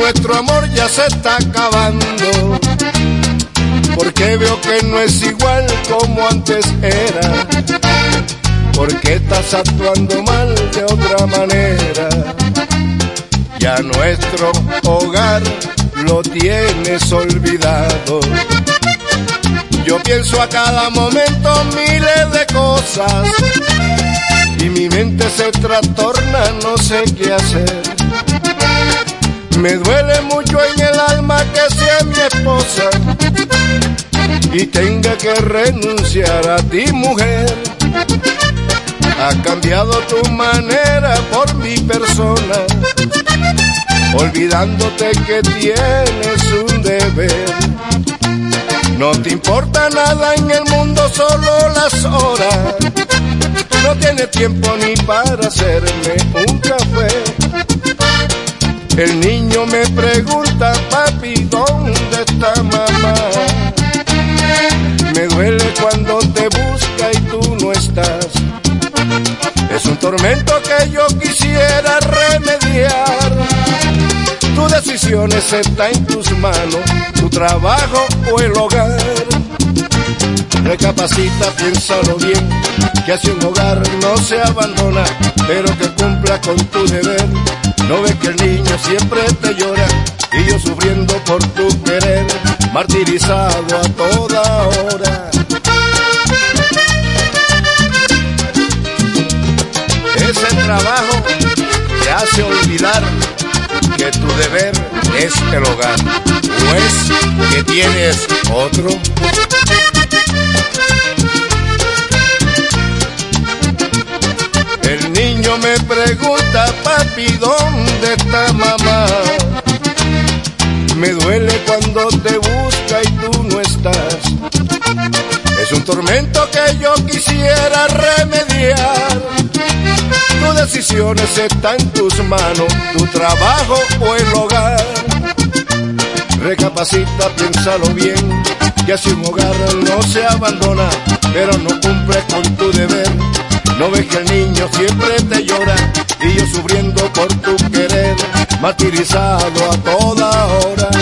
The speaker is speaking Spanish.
nuestro amor ya se está acabando, porque veo que no es igual como antes era, porque estás actuando mal de otra manera. Ya nuestro hogar lo tienes olvidado. Yo pienso a cada momento miles de cosas y mi mente se trastorna, no sé qué hacer. Me duele mucho en el alma que sea mi esposa y tenga que renunciar a ti, mujer. Ha cambiado tu manera por mi persona, olvidándote que tienes un deber. No te importa nada en el mundo, solo las horas. No tienes tiempo ni para hacerme un café. El niño me pregunta, papi, ¿dónde está mamá? Me duele cuando te busca y tú no estás. Es un tormento que yo quisiera remediar. Tu decisión está en tus manos, tu trabajo o el hogar. Recapacita, piénsalo bien, que así un hogar no se abandona, pero que cumpla con tu deber. No ves que el niño siempre te llora y yo sufriendo por tu querer, martirizado a toda hora. Ese trabajo te hace olvidar que tu deber es el hogar, o es que tienes otro. El niño me pregunta, papi, ¿dónde está mamá? Me duele cuando te busca y tú no estás. Es un tormento que yo quisiera remediar. Tu decisión está en tus manos, tu trabajo o el hogar. Recapacita, piénsalo bien, que así un hogar no se abandona, pero no cumple con tu deber. No ves que el niño siempre te llora y yo sufriendo por tu querer, martirizado a toda hora.